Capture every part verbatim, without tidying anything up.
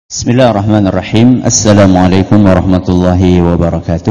Bismillahirrahmanirrahim. Assalamualaikum warahmatullahi wabarakatuh.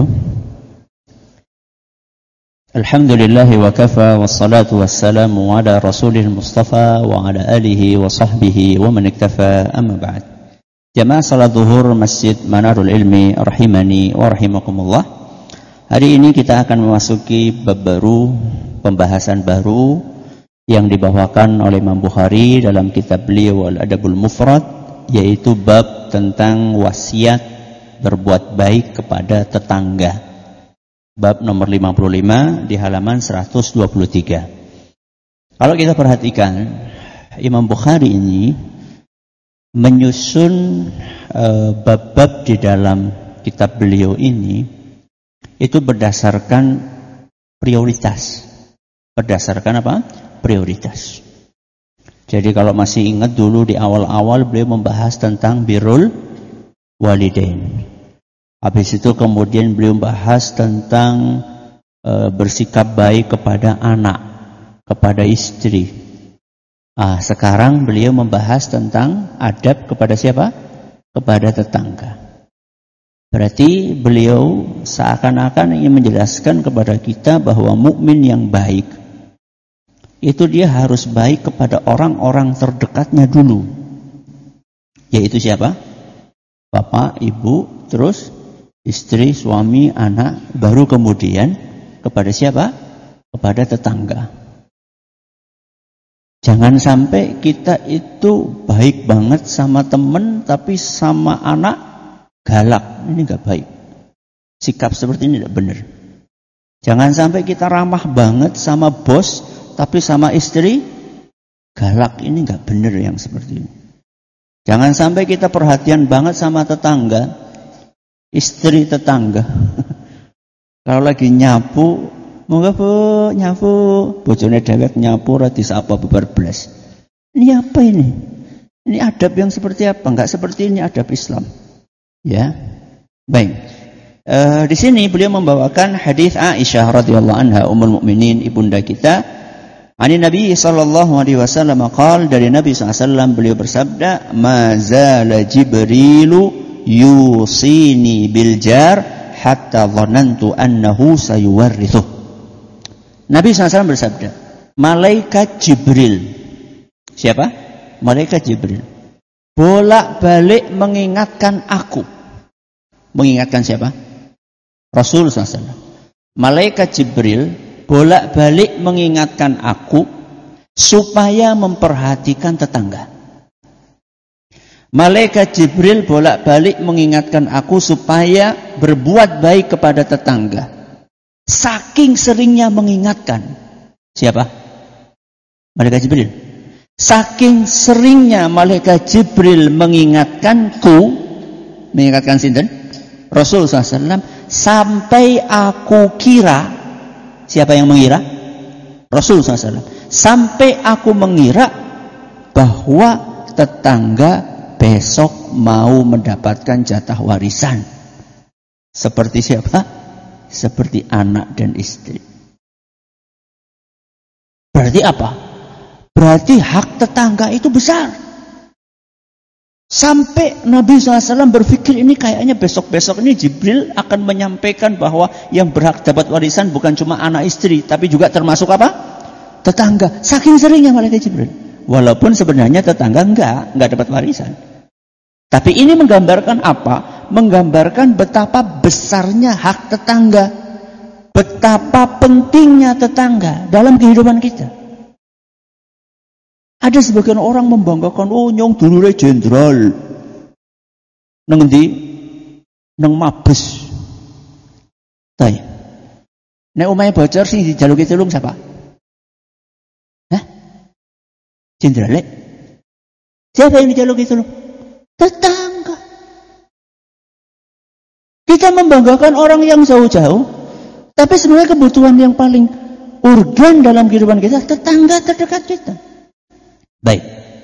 Alhamdulillahi wa kafa, wassalatu wassalamu ala rasulil mustafa wa ala alihi wa sahbihi wa man iktafa, amma ba'd. Jamaah salat zuhur Masjid Manarul Ilmi rahimani wa rahimakumullah. Hari ini kita akan memasuki bab baru, pembahasan baru yang dibawakan oleh Imam Bukhari dalam kitab beliau Al-Adabul Mufrad, yaitu bab tentang wasiat berbuat baik kepada tetangga. Bab nomor lima puluh lima di halaman seratus dua puluh tiga. Kalau kita perhatikan, Imam Bukhari ini menyusun uh, bab-bab di dalam kitab beliau ini itu berdasarkan prioritas. Berdasarkan apa? Prioritas. Jadi kalau masih ingat dulu di awal-awal beliau membahas tentang birrul walidain. Habis itu kemudian beliau membahas tentang e, bersikap baik kepada anak, kepada istri. Ah, sekarang beliau membahas tentang adab kepada siapa? Kepada tetangga. Berarti beliau seakan-akan ingin menjelaskan kepada kita bahwa mukmin yang baik itu dia harus baik kepada orang-orang terdekatnya dulu. Yaitu siapa? Bapak, ibu, terus istri, suami, anak, baru kemudian kepada siapa? Kepada tetangga. Jangan sampai kita itu baik banget sama teman, tapi sama anak galak. Ini gak baik. Sikap seperti ini tidak benar. Jangan sampai kita ramah banget sama bos, tapi sama istri galak. Ini gak benar yang seperti ini. Jangan sampai kita perhatian banget sama tetangga, istri tetangga. Kalau lagi nyapu, moga bu nyapu, bojone dewek nyapu ra disapa bebar blas. Ini apa ini? Ini adab yang seperti apa? Enggak seperti ini adab Islam. Ya. Baik. E, di sini beliau membawakan hadis Aisyah radhiyallahu anha, ummul mukminin, ibunda kita. Ani Nabi sallallahu alaihi wasallam qaal, dari Nabi sallallahu alaihi wasallam beliau bersabda, "Ma zala Jibrilu yusini bil jar hatta dhanantu annahu sayuwarrithu." Nabi sallallahu alaihi wasallam bersabda, malaikat Jibril. Siapa? Malaikat Jibril. Bolak-balik mengingatkan aku. Mengingatkan siapa? Rasul sallallahu alaihi wasallam. Malaikat Jibril bolak-balik mengingatkan aku supaya memperhatikan tetangga. Malaikat Jibril bolak-balik mengingatkan aku supaya berbuat baik kepada tetangga. Saking seringnya mengingatkan. Siapa? Malaikat Jibril. Saking seringnya Malaikat Jibril mengingatkanku, mengingatkan sinten? Rasul sallallahu alaihi wasallam, sampai aku kira. Siapa yang mengira? Rasul sallallahu alaihi wasallam. Sampai aku mengira bahwa tetangga besok mau mendapatkan jatah warisan. Seperti siapa? Seperti anak dan istri. Berarti apa? Berarti hak tetangga itu besar. Sampai Nabi sallallahu alaihi wasallam berpikir ini kayaknya besok-besok ini Jibril akan menyampaikan bahwa yang berhak dapat warisan bukan cuma anak istri, tapi juga termasuk apa? Tetangga. Saking seringnya malaikat Jibril. Walaupun sebenarnya tetangga enggak, enggak dapat warisan. Tapi ini menggambarkan apa? Menggambarkan betapa besarnya hak tetangga. Betapa pentingnya tetangga dalam kehidupan kita. Ada sebagian orang membanggakan, oh nyong dulure jenderal. Nang endi? Nang Mabes. Tay. Nek omahe bocor sing dijaluki tulung siapa? Hah? Jenderal. Siapa yang dijaluki tulung? Tetangga. Kita membanggakan orang yang jauh-jauh, tapi sebenarnya kebutuhan yang paling urgen dalam kehidupan kita tetangga terdekat kita. Baik.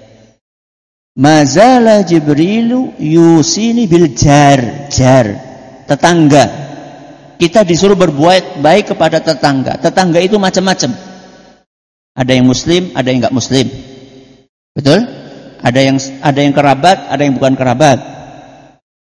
Mazala Jibrilu yusini bil jar, jar, tetangga. Kita disuruh berbuat baik kepada tetangga. Tetangga itu macam-macam. Ada yang muslim, ada yang enggak muslim. Betul? Ada yang ada yang kerabat, ada yang bukan kerabat.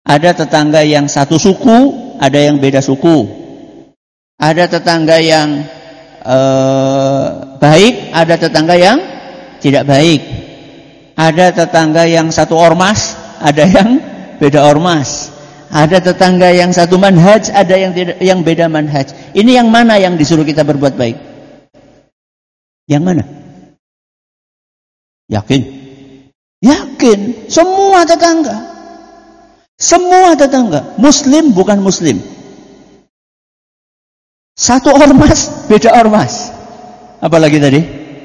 Ada tetangga yang satu suku, ada yang beda suku. Ada tetangga yang eh, baik, ada tetangga yang tidak baik. Ada tetangga yang satu ormas, ada yang beda ormas. Ada tetangga yang satu manhaj, ada yang tidak, yang beda manhaj. Ini yang mana yang disuruh kita berbuat baik? Yang mana? Yakin? Yakin. Semua tetangga. Semua tetangga. Muslim bukan muslim. Satu ormas, beda ormas. Apalagi tadi?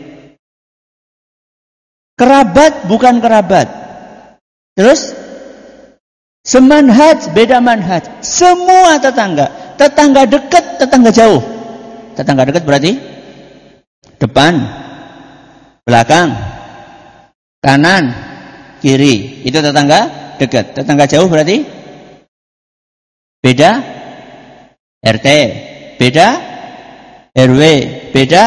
Kerabat bukan kerabat. Terus? Semanhaj, beda manhaj. Semua tetangga. Tetangga dekat, tetangga jauh. Tetangga dekat berarti? Depan, belakang, kanan, kiri. Itu tetangga dekat. Tetangga jauh berarti? Beda R T, beda R W, beda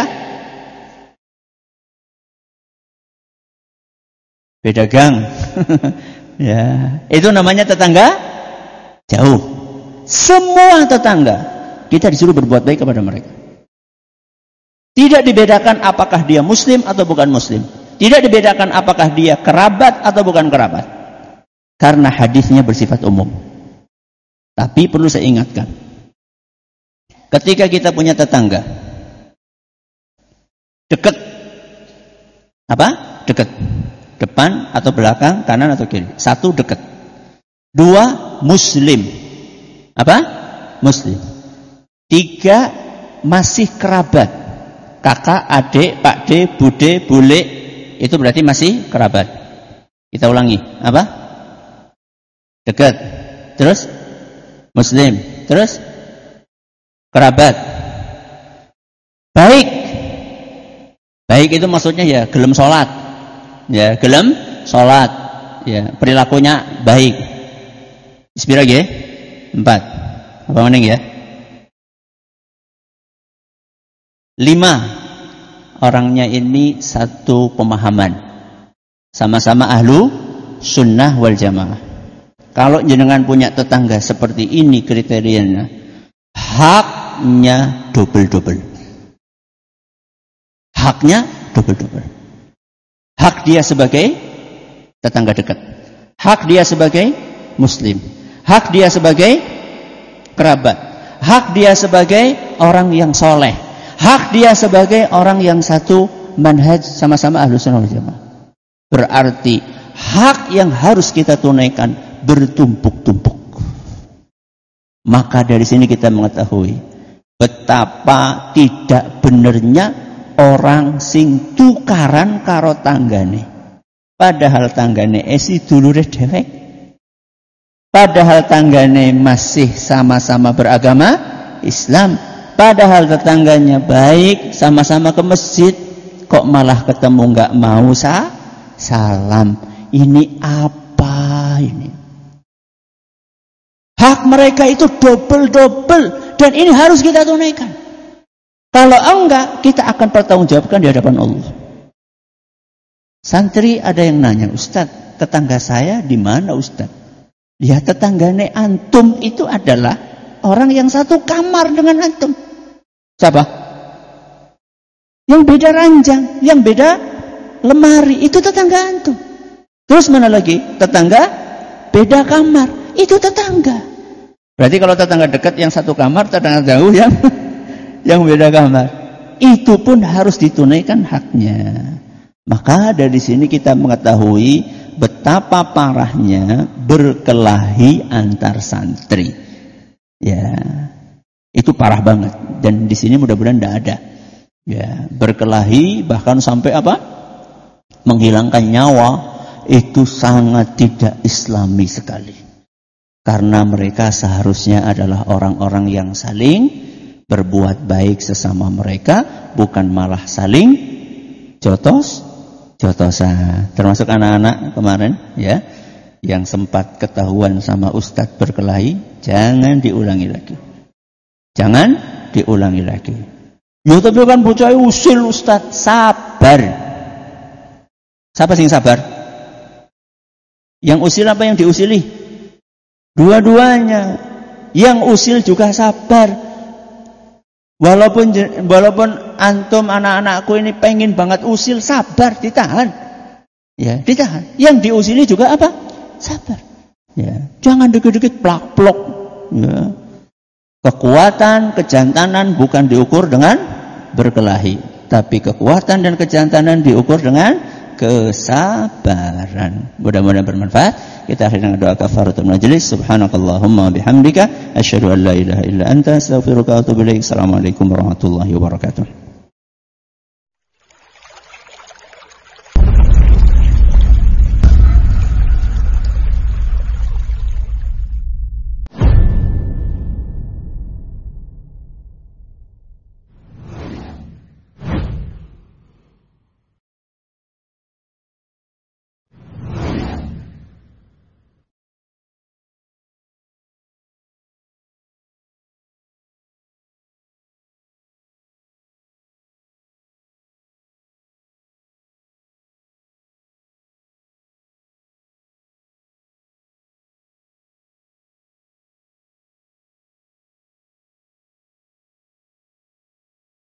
beda gang. Ya, itu namanya tetangga jauh. Semua tetangga kita disuruh berbuat baik kepada mereka. Tidak dibedakan apakah dia muslim atau bukan muslim. Tidak dibedakan apakah dia kerabat atau bukan kerabat. Karena hadisnya bersifat umum. Tapi perlu saya ingatkan. Ketika kita punya tetangga dekat, apa? Dekat. Depan atau belakang, kanan atau kiri. Satu dekat. Dua muslim. Apa? Muslim. Tiga masih kerabat. Kakak, adik, pakde, bude, bule. Itu berarti masih kerabat. Kita ulangi. Apa? Dekat. Terus? Muslim. Terus? Kerabat. Baik. Baik itu maksudnya ya gelem sholat. Ya, gelem sholat. Ya, perilakunya baik. Sepira ge? Empat. Apa mending ya? Lima. Orangnya ini satu pemahaman. Sama-sama ahlu sunnah wal jamaah. Kalau jenengan punya tetangga seperti ini kriterianya, haknya double-double. Haknya double-double. Hak dia sebagai tetangga dekat. Hak dia sebagai muslim. Hak dia sebagai kerabat. Hak dia sebagai orang yang soleh. Hak dia sebagai orang yang satu manhaj sama-sama ahlu sunnah wal jamaah. Berarti hak yang harus kita tunaikan bertumpuk-tumpuk. Maka dari sini kita mengetahui betapa tidak benarnya orang sing tukaran karo tanggane. Padahal tanggane esi dulure dhewek. Padahal tanggane masih sama-sama beragama Islam. Padahal tetangganya baik, sama-sama ke masjid, kok malah ketemu nggak mau sa salam. Ini apa ini? Hak mereka itu double-double dan ini harus kita tunaikan. Kalau enggak, kita akan pertanggungjawabkan di hadapan Allah. Santri ada yang nanya, Ustaz, tetangga saya di mana Ustaz? Ya, tetanggane antum itu adalah orang yang satu kamar dengan antum. Siapa? Yang beda ranjang, yang beda lemari, itu tetangga antum. Terus mana lagi? Tetangga beda kamar, itu tetangga. Berarti kalau tetangga dekat yang satu kamar, tetangga jauh yang yang beda kamar, itu pun harus ditunaikan haknya. Maka dari sini kita mengetahui betapa parahnya berkelahi antar santri. Ya, itu parah banget. Dan di sini mudah-mudahan tidak ada. Ya, berkelahi bahkan sampai apa? Menghilangkan nyawa, itu sangat tidak Islami sekali. Karena mereka seharusnya adalah orang-orang yang saling berbuat baik sesama mereka, bukan malah saling jotos jotosan. Termasuk anak-anak kemarin ya, yang sempat ketahuan sama ustadz berkelahi, jangan diulangi lagi. Jangan diulangi lagi. Ya tapi kan bocah usil ustadz, sabar. Siapa sing sabar? Yang usil apa yang diusili? Dua-duanya. Yang usil juga sabar. Walaupun walaupun antum anak-anakku ini pengen banget usil, sabar, ditahan. Ya, ditahan. Yang diusili juga apa? Sabar. Ya, jangan dikit-dikit plak-plok. Ya. Kekuatan, kejantanan bukan diukur dengan berkelahi, tapi kekuatan dan kejantanan diukur dengan kesabaran. Mudah-mudahan bermanfaat. Kita akhiri dengan doa kafaratul majlis. Subhanakallahumma bihamdika asyhadu an la ilaha illa anta astaghfiruka wa atubu ilaik. Assalamualaikum warahmatullahi wabarakatuh.